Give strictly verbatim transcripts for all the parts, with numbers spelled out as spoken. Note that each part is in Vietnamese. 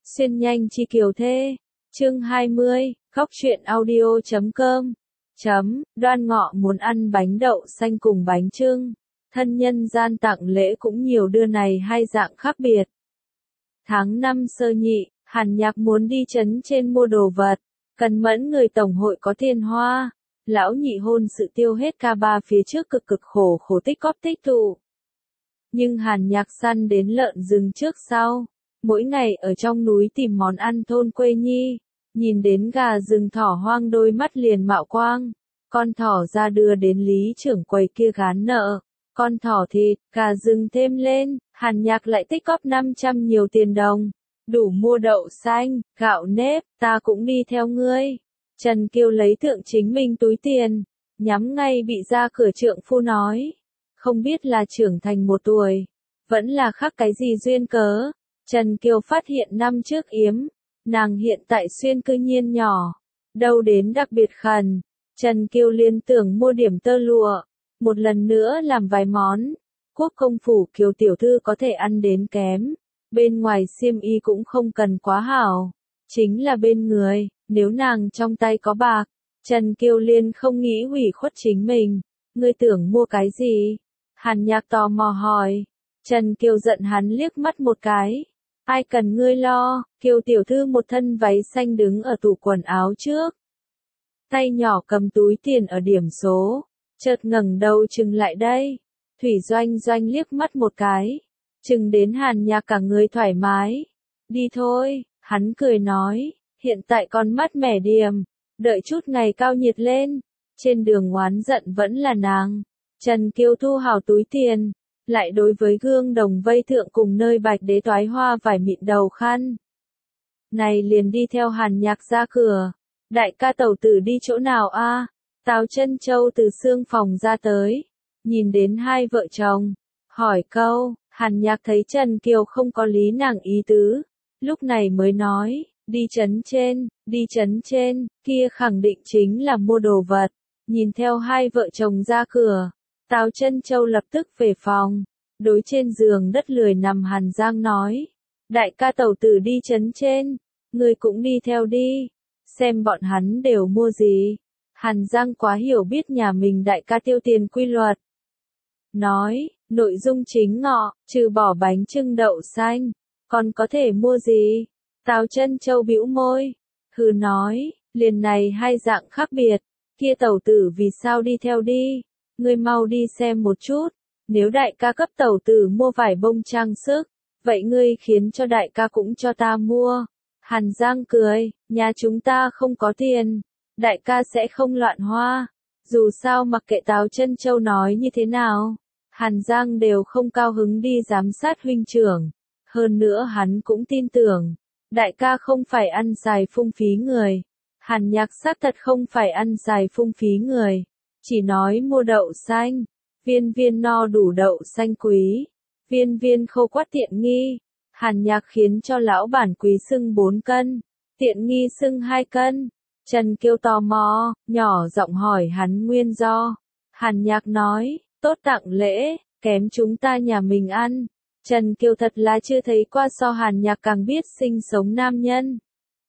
Xuyên nhanh chi kiều thê. Chương hai mươi, góc truyện audio chấm com. Chấm, Đoan Ngọ muốn ăn bánh đậu xanh cùng bánh chưng. Thân nhân gian tặng lễ cũng nhiều, đưa này hai dạng khác biệt. Tháng năm sơ nhị, Hàn Nhạc muốn đi trấn trên mua đồ vật. Cần mẫn người tổng hội có tiền hoa. Lão nhị hôn sự tiêu hết ca ba phía trước, cực cực khổ khổ tích cóp tích tụ. Nhưng Hàn Nhạc săn đến lợn rừng trước sau. Mỗi ngày ở trong núi tìm món ăn thôn quê nhi. Nhìn đến gà rừng thỏ hoang, đôi mắt liền mạo quang. Con thỏ ra đưa đến lý trưởng quầy kia gán nợ. Con thỏ thịt, gà rừng thêm lên, Hàn Nhạc lại tích cóp năm trăm nhiều tiền đồng. Đủ mua đậu xanh, gạo nếp, ta cũng đi theo ngươi. Trần Kiều lấy thượng chính mình túi tiền, nhắm ngay bị ra cửa trượng phu nói. Không biết là trưởng thành một tuổi, vẫn là khác cái gì duyên cớ. Trần Kiều phát hiện năm trước yếm, nàng hiện tại xuyên cư nhiên nhỏ, đâu đến đặc biệt khẩn. Trần Kiều liên tưởng mua điểm tơ lụa, một lần nữa làm vài món. Quốc công phủ Kiều tiểu thư có thể ăn đến kém, bên ngoài xiêm y cũng không cần quá hảo, chính là bên người, nếu nàng trong tay có bạc, Trần Kiều liên không nghĩ hủy khuất chính mình. Ngươi tưởng mua cái gì? Hàn Nhạc tò mò hỏi. Trần Kiều giận hắn liếc mắt một cái. Ai cần ngươi lo? Kiều tiểu thư một thân váy xanh đứng ở tủ quần áo trước, tay nhỏ cầm túi tiền ở điểm số, chợt ngẩng đầu chừng lại đây. Thủy Doanh Doanh liếc mắt một cái, chừng đến Hàn Nhạc cả người thoải mái. Đi thôi, hắn cười nói, hiện tại còn mát mẻ điểm, đợi chút ngày cao nhiệt lên. Trên đường oán giận vẫn là nàng. Trần Kiều thu hào túi tiền, lại đối với gương đồng vây thượng cùng nơi bạch đế toái hoa vải mịn đầu khăn. Này liền đi theo Hàn Nhạc ra cửa. Đại ca tẩu tử đi chỗ nào a? Tào Chân Châu từ xương phòng ra tới, nhìn đến hai vợ chồng, hỏi câu. Hàn Nhạc thấy Trần Kiều không có lý nàng ý tứ, lúc này mới nói, đi trấn trên, đi trấn trên, kia khẳng định chính là mua đồ vật. Nhìn theo hai vợ chồng ra cửa, Tào Chân Châu lập tức về phòng, đối trên giường đất lười nằm Hàn Giang nói, đại ca tẩu tử đi trấn trên, ngươi cũng đi theo đi, xem bọn hắn đều mua gì. Hàn Giang quá hiểu biết nhà mình đại ca tiêu tiền quy luật. Nói, nội dung chính ngọ, trừ bỏ bánh chưng đậu xanh, còn có thể mua gì? Tào Chân Châu bĩu môi, hừ nói, liền này hai dạng khác biệt, kia tẩu tử vì sao đi theo đi? Ngươi mau đi xem một chút, nếu đại ca cấp tẩu tử mua vải bông trang sức, vậy ngươi khiến cho đại ca cũng cho ta mua. Hàn Giang cười, nhà chúng ta không có tiền, đại ca sẽ không loạn hoa. Dù sao mặc kệ Tào Chân Châu nói như thế nào, Hàn Giang đều không cao hứng đi giám sát huynh trưởng. Hơn nữa hắn cũng tin tưởng, đại ca không phải ăn xài phung phí người. Hàn Nhạc xác thật không phải ăn xài phung phí người, chỉ nói mua đậu xanh, viên viên no đủ đậu xanh quý, viên viên khô quát tiện nghi. Hàn Nhạc khiến cho lão bản quý xưng bốn cân, tiện nghi xưng hai cân. Trần Kiều tò mò, nhỏ giọng hỏi hắn nguyên do. Hàn Nhạc nói, tốt tặng lễ, kém chúng ta nhà mình ăn. Trần Kiều thật là chưa thấy qua so Hàn Nhạc càng biết sinh sống nam nhân.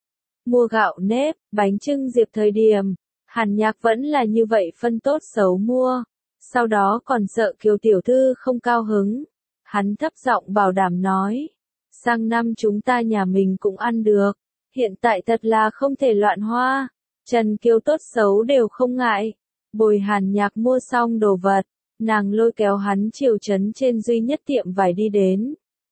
Mua gạo nếp, bánh chưng diệp thời điểm, Hàn Nhạc vẫn là như vậy phân tốt xấu mua. Sau đó còn sợ Kiều tiểu thư không cao hứng. Hắn thấp giọng bảo đảm nói, sang năm chúng ta nhà mình cũng ăn được. Hiện tại thật là không thể loạn hoa. Trần Kiều tốt xấu đều không ngại. Bồi Hàn Nhạc mua xong đồ vật, nàng lôi kéo hắn chiều trấn trên duy nhất tiệm vải đi đến.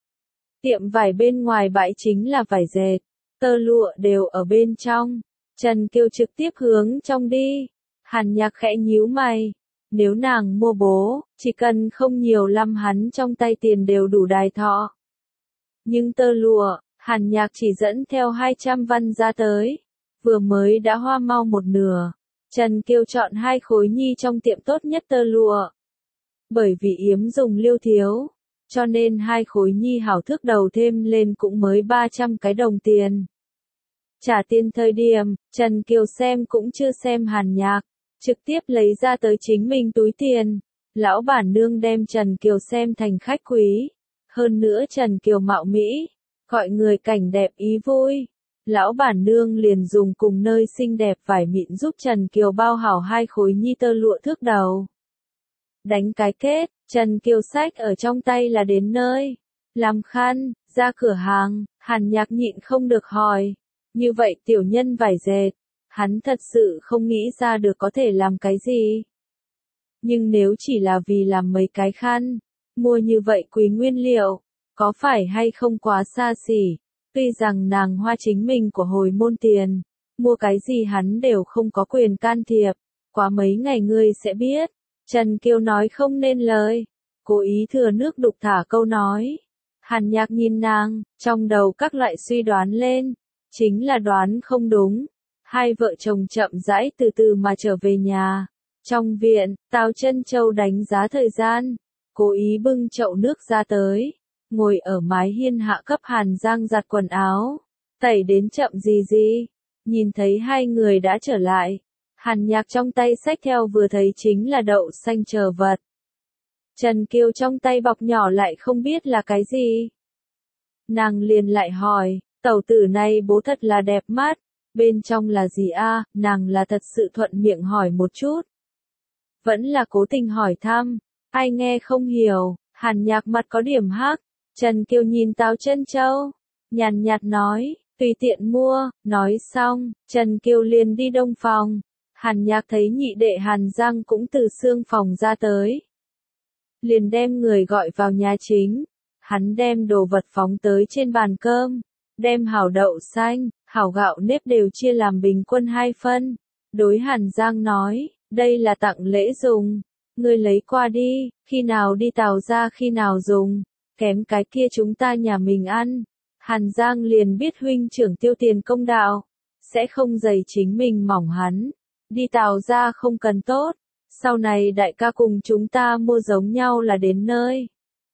Tiệm vải bên ngoài bãi chính là vải dệt, tơ lụa đều ở bên trong. Trần Kiều trực tiếp hướng trong đi. Hàn Nhạc khẽ nhíu mày. Nếu nàng mua bố, chỉ cần không nhiều lắm hắn trong tay tiền đều đủ đài thọ. Nhưng tơ lụa, Hàn Nhạc chỉ dẫn theo hai trăm văn ra tới. Vừa mới đã hoa mau một nửa. Trần Kiều chọn hai khối nhi trong tiệm tốt nhất tơ lụa. Bởi vì yếm dùng liêu thiếu, cho nên hai khối nhi hảo thước đầu thêm lên cũng mới ba trăm cái đồng tiền. Trả tiền thời điểm, Trần Kiều xem cũng chưa xem Hàn Nhạc, trực tiếp lấy ra tới chính mình túi tiền. Lão bản nương đem Trần Kiều xem thành khách quý. Hơn nữa Trần Kiều mạo mỹ, gọi người cảnh đẹp ý vui. Lão bản nương liền dùng cùng nơi xinh đẹp vải mịn giúp Trần Kiều bao hảo hai khối nhi tơ lụa thước đầu. Đánh cái kết, Trần Kiều xách ở trong tay là đến nơi. Làm khăn, ra cửa hàng, Hàn Nhạc nhịn không được hỏi. Như vậy tiểu nhân vải dệt, hắn thật sự không nghĩ ra được có thể làm cái gì. Nhưng nếu chỉ là vì làm mấy cái khăn, mua như vậy quý nguyên liệu, có phải hay không quá xa xỉ? Tuy rằng nàng Hoa chính mình của hồi môn tiền, mua cái gì hắn đều không có quyền can thiệp, quá mấy ngày ngươi sẽ biết. Trần Kiều nói không nên lời, cố ý thừa nước đục thả câu nói. Hàn Nhạc nhìn nàng, trong đầu các loại suy đoán lên, chính là đoán không đúng. Hai vợ chồng chậm rãi từ từ mà trở về nhà. Trong viện, Tào Chân Châu đánh giá thời gian, cố ý bưng chậu nước ra tới, ngồi ở mái hiên hạ cấp Hàn Giang giặt quần áo, tẩy đến chậm gì gì. Nhìn thấy hai người đã trở lại, Hàn Nhạc trong tay xách theo vừa thấy chính là đậu xanh chờ vật. Trần Kiều trong tay bọc nhỏ lại không biết là cái gì. Nàng liền lại hỏi, tẩu tử này bố thật là đẹp mắt, bên trong là gì a? Nàng là thật sự thuận miệng hỏi một chút. Vẫn là cố tình hỏi thăm, ai nghe không hiểu. Hàn Nhạc mặt có điểm hắc. Trần Kiều nhìn Tào Chân Châu, nhàn nhạt nói, tùy tiện mua. Nói xong, Trần Kiều liền đi đông phòng. Hàn Nhạc thấy nhị đệ Hàn Giang cũng từ xương phòng ra tới, liền đem người gọi vào nhà chính. Hắn đem đồ vật phóng tới trên bàn cơm, đem hảo đậu xanh, hảo gạo nếp đều chia làm bình quân hai phân. Đối Hàn Giang nói, đây là tặng lễ dùng, ngươi lấy qua đi, khi nào đi Tào ra khi nào dùng, kém cái kia chúng ta nhà mình ăn. Hàn Giang liền biết huynh trưởng tiêu tiền công đạo, sẽ không dày chính mình mỏng hắn, đi Tào ra không cần tốt, sau này đại ca cùng chúng ta mua giống nhau là đến nơi.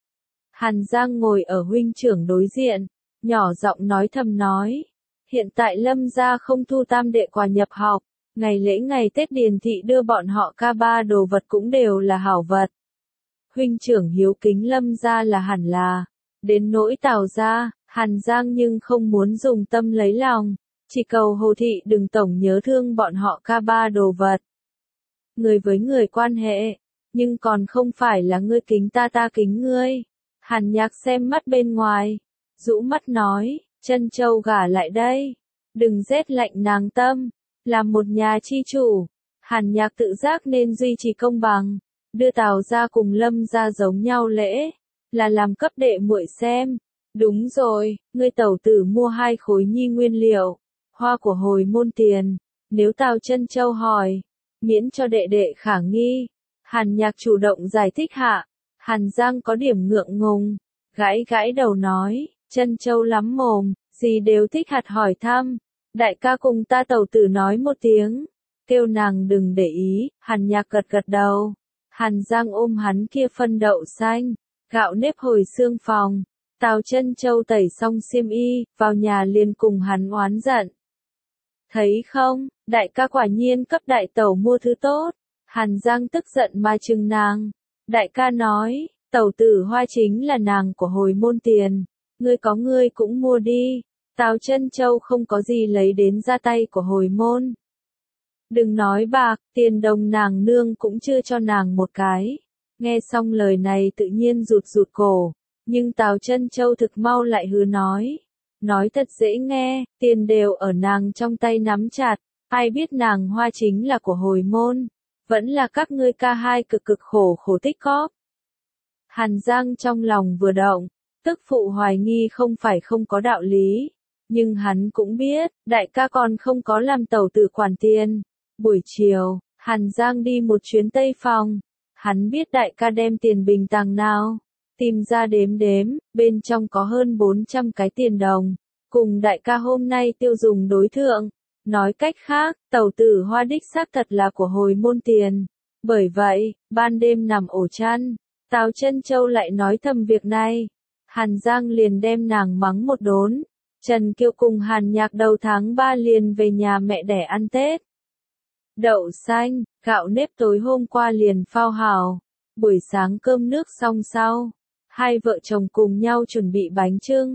Hàn Giang ngồi ở huynh trưởng đối diện, nhỏ giọng nói thầm nói, hiện tại Lâm gia không thu tam đệ quà nhập học, ngày lễ ngày Tết Điền thị đưa bọn họ ca ba đồ vật cũng đều là hảo vật. Huynh trưởng hiếu kính Lâm gia là hẳn là, đến nỗi Tào gia, Hàn Giang nhưng không muốn dùng tâm lấy lòng, chỉ cầu Hồ thị đừng tổng nhớ thương bọn họ ca ba đồ vật. Người với người quan hệ, nhưng còn không phải là ngươi kính ta ta kính ngươi. Hàn Nhạc xem mắt bên ngoài, rũ mắt nói, Chân Châu gả lại đây, đừng rét lạnh nàng tâm, làm một nhà chi chủ. Hàn Nhạc tự giác nên duy trì công bằng, đưa Tào ra cùng Lâm ra giống nhau lễ, là làm cấp đệ muội xem. Đúng rồi, ngươi tẩu tử mua hai khối nhi nguyên liệu, hoa của hồi môn tiền, nếu Tào Chân Châu hỏi, miễn cho đệ đệ khả nghi. Hàn Nhạc chủ động giải thích hạ. Hàn Giang có điểm ngượng ngùng, gãi gãi đầu nói, Chân Châu lắm mồm, gì đều thích hạt hỏi thăm. Đại ca cùng ta tẩu tử nói một tiếng, kêu nàng đừng để ý. Hàn Nhạc gật gật đầu. Hàn Giang ôm hắn kia phân đậu xanh, gạo nếp hồi xương phòng. Tào Chân Châu tẩy xong xiêm y, vào nhà liền cùng hắn oán giận. Thấy không, đại ca quả nhiên cấp đại tẩu mua thứ tốt. Hàn Giang tức giận mà chừng nàng. Đại ca nói, tẩu tử Hoa chính là nàng của hồi môn tiền, ngươi có ngươi cũng mua đi. Tào Chân Châu không có gì lấy đến ra tay của hồi môn. Đừng nói bạc, tiền đồng nàng nương cũng chưa cho nàng một cái. Nghe xong lời này tự nhiên rụt rụt cổ, nhưng Tào Chân Châu thực mau lại hứ nói. Nói thật dễ nghe, tiền đều ở nàng trong tay nắm chặt, ai biết nàng Hoa chính là của hồi môn. Vẫn là các ngươi ca hai cực cực khổ khổ tích cóp. Hàn Giang trong lòng vừa động, tức phụ hoài nghi không phải không có đạo lý, nhưng hắn cũng biết, đại ca còn không có làm tẩu tử quản tiền. Buổi chiều, Hàn Giang đi một chuyến tây phòng, hắn biết đại ca đem tiền bình tàng nào, tìm ra đếm đếm, bên trong có hơn bốn trăm cái tiền đồng, cùng đại ca hôm nay tiêu dùng đối thượng. Nói cách khác, tẩu tử Hoa đích xác thật là của hồi môn tiền. Bởi vậy, ban đêm nằm ổ chăn, Tào Chân Châu lại nói thầm việc này. Hàn Giang liền đem nàng mắng một đốn. Trần Kiều cùng Hàn Nhạc đầu tháng ba liền về nhà mẹ đẻ ăn Tết. Đậu xanh, gạo nếp tối hôm qua liền phao hảo. Buổi sáng cơm nước xong sau, hai vợ chồng cùng nhau chuẩn bị bánh chưng.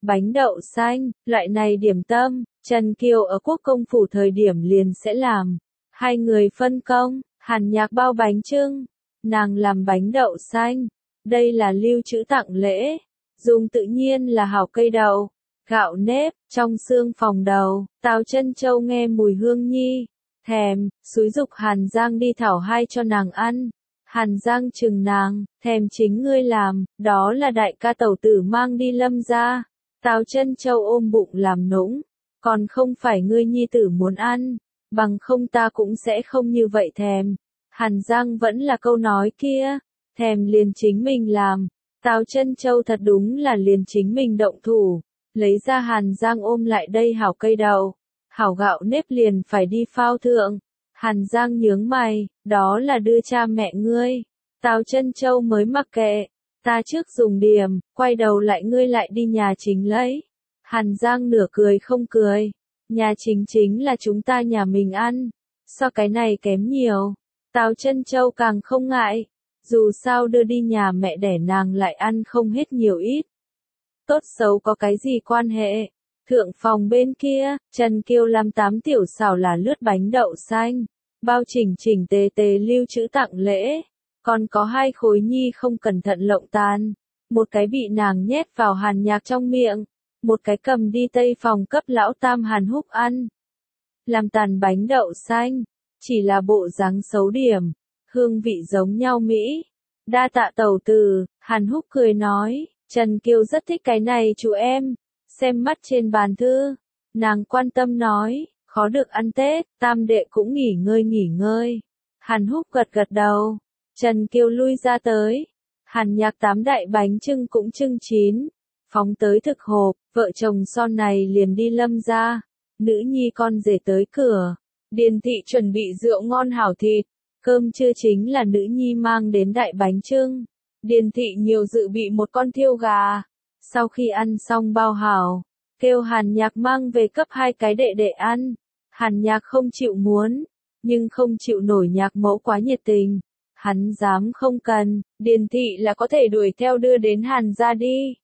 bánh đậu xanh, loại này điểm tâm, Trần Kiều ở Quốc công phủ thời điểm liền sẽ làm. Hai người phân công, Hàn Nhạc bao bánh chưng, nàng làm bánh đậu xanh. Đây là lưu trữ tặng lễ, dùng tự nhiên là hảo cây đậu, gạo nếp, trong xương phòng đầu. Tào Chân Châu nghe mùi hương nhi, thèm, xúi giục Hàn Giang đi thảo hai cho nàng ăn. Hàn Giang chừng nàng, thèm chính ngươi làm, đó là đại ca tẩu tử mang đi Lâm gia. Tào Chân Châu ôm bụng làm nũng, còn không phải ngươi nhi tử muốn ăn, bằng không ta cũng sẽ không như vậy thèm. Hàn Giang vẫn là câu nói kia, thèm liền chính mình làm. Tào Chân Châu thật đúng là liền chính mình động thủ, lấy ra Hàn Giang ôm lại đây hảo cây đậu, hảo gạo nếp liền phải đi phao thượng. Hàn Giang nhướng mày, đó là đưa cha mẹ ngươi. Tào Chân Châu mới mặc kệ, ta trước dùng điểm, quay đầu lại ngươi lại đi nhà chính lấy. Hàn Giang nửa cười không cười, nhà chính chính là chúng ta nhà mình ăn, so cái này kém nhiều. Tào Chân Châu càng không ngại, dù sao đưa đi nhà mẹ đẻ nàng lại ăn không hết nhiều ít. Tốt xấu có cái gì quan hệ. Thượng phòng bên kia, Trần Kiều làm tám tiểu xào là lướt bánh đậu xanh, bao chỉnh chỉnh tề tề lưu trữ tặng lễ, còn có hai khối nhi không cẩn thận lộng tan, một cái bị nàng nhét vào Hàn Nhạc trong miệng, một cái cầm đi tây phòng cấp lão tam Hàn Húc ăn. Làm tàn bánh đậu xanh, chỉ là bộ dáng xấu điểm, hương vị giống nhau Mỹ. Đa tạ tẩu tử, Hàn Húc cười nói, Trần Kiều rất thích cái này chú em. Xem mắt trên bàn thư, nàng quan tâm nói, khó được ăn Tết, tam đệ cũng nghỉ ngơi nghỉ ngơi. Hàn Húc gật gật đầu, Trần Kiều lui ra tới, Hàn Nhạc tám đại bánh chưng cũng chưng chín, phóng tới thực hộp, vợ chồng son này liền đi Lâm gia, nữ nhi con rể tới cửa, Điền thị chuẩn bị rượu ngon hảo thịt, cơm trưa chính là nữ nhi mang đến đại bánh chưng, Điền thị nhiều dự bị một con thiêu gà. Sau khi ăn xong bao hảo, kêu Hàn Nhạc mang về cấp hai cái đệ đệ ăn. Hàn Nhạc không chịu muốn, nhưng không chịu nổi Nhạc mẫu quá nhiệt tình. Hắn dám không cần, Điền thị là có thể đuổi theo đưa đến Hàn gia đi.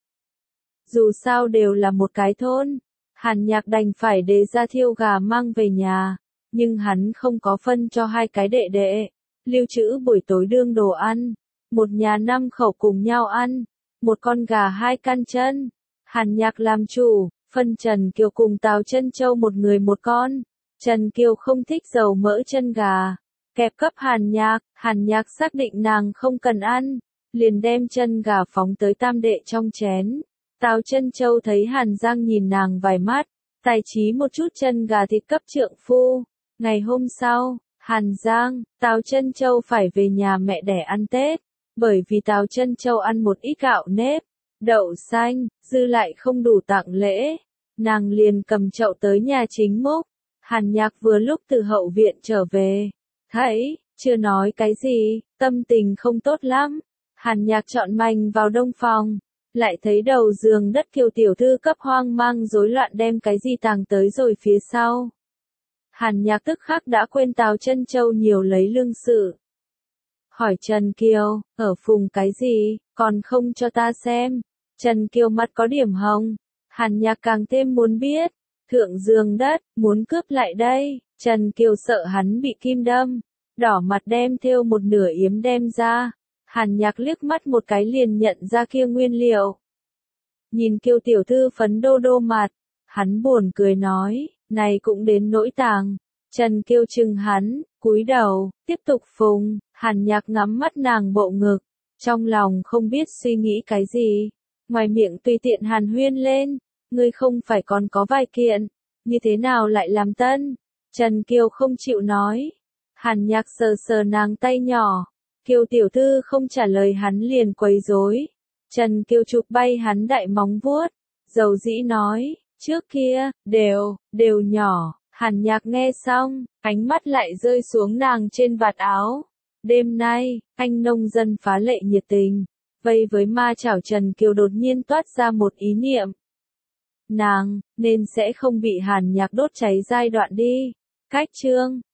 Dù sao đều là một cái thôn, Hàn Nhạc đành phải đề ra thiêu gà mang về nhà, nhưng hắn không có phân cho hai cái đệ đệ, lưu trữ buổi tối đương đồ ăn. Một nhà năm khẩu cùng nhau ăn. Một con gà hai căn chân, Hàn Nhạc làm chủ, phân Trần Kiều cùng Tào Chân Châu một người một con. Trần Kiều không thích dầu mỡ chân gà, kẹp cấp Hàn Nhạc, Hàn Nhạc xác định nàng không cần ăn, liền đem chân gà phóng tới tam đệ trong chén. Tào Chân Châu thấy Hàn Giang nhìn nàng vài mắt, tài trí một chút chân gà thịt cấp trượng phu. Ngày hôm sau, Hàn Giang, Tào Chân Châu phải về nhà mẹ đẻ ăn Tết. Bởi vì Tào Chân Châu ăn một ít gạo nếp, đậu xanh, dư lại không đủ tặng lễ, nàng liền cầm chậu tới nhà chính múc. Hàn Nhạc vừa lúc từ hậu viện trở về, thấy, chưa nói cái gì, tâm tình không tốt lắm. Hàn Nhạc chọn mành vào đông phòng, lại thấy đầu giường đất Kiều tiểu thư cấp hoang mang rối loạn đem cái gì tàng tới rồi phía sau. Hàn Nhạc tức khắc đã quên Tào Chân Châu nhiều lấy lương sự. Hỏi Trần Kiều, ở phùng cái gì, còn không cho ta xem. Trần Kiều mặt có điểm hồng, Hàn Nhạc càng thêm muốn biết. Thượng giường đất, muốn cướp lại đây, Trần Kiều sợ hắn bị kim đâm, đỏ mặt đem thêu một nửa yếm đem ra. Hàn Nhạc liếc mắt một cái liền nhận ra kia nguyên liệu. Nhìn Kiều tiểu thư phấn đô đô mặt, hắn buồn cười nói, này cũng đến nỗi tàng. Trần Kiều chừng hắn, cúi đầu, tiếp tục phùng. Hàn Nhạc ngắm mắt nàng bộ ngực, trong lòng không biết suy nghĩ cái gì, ngoài miệng tùy tiện hàn huyên lên, ngươi không phải còn có vài kiện, như thế nào lại làm tân? Trần Kiều không chịu nói. Hàn Nhạc sờ sờ nàng tay nhỏ, Kiều tiểu thư không trả lời hắn liền quấy rối. Trần Kiều chụp bay hắn đại móng vuốt, dầu dĩ nói, trước kia, đều, đều nhỏ. Hàn Nhạc nghe xong, ánh mắt lại rơi xuống nàng trên vạt áo. Đêm nay, anh nông dân phá lệ nhiệt tình, vây với ma chảo Trần Kiều đột nhiên toát ra một ý niệm. Nàng, nên sẽ không bị Hàn Nhạc đốt cháy giai đoạn đi. Cách chương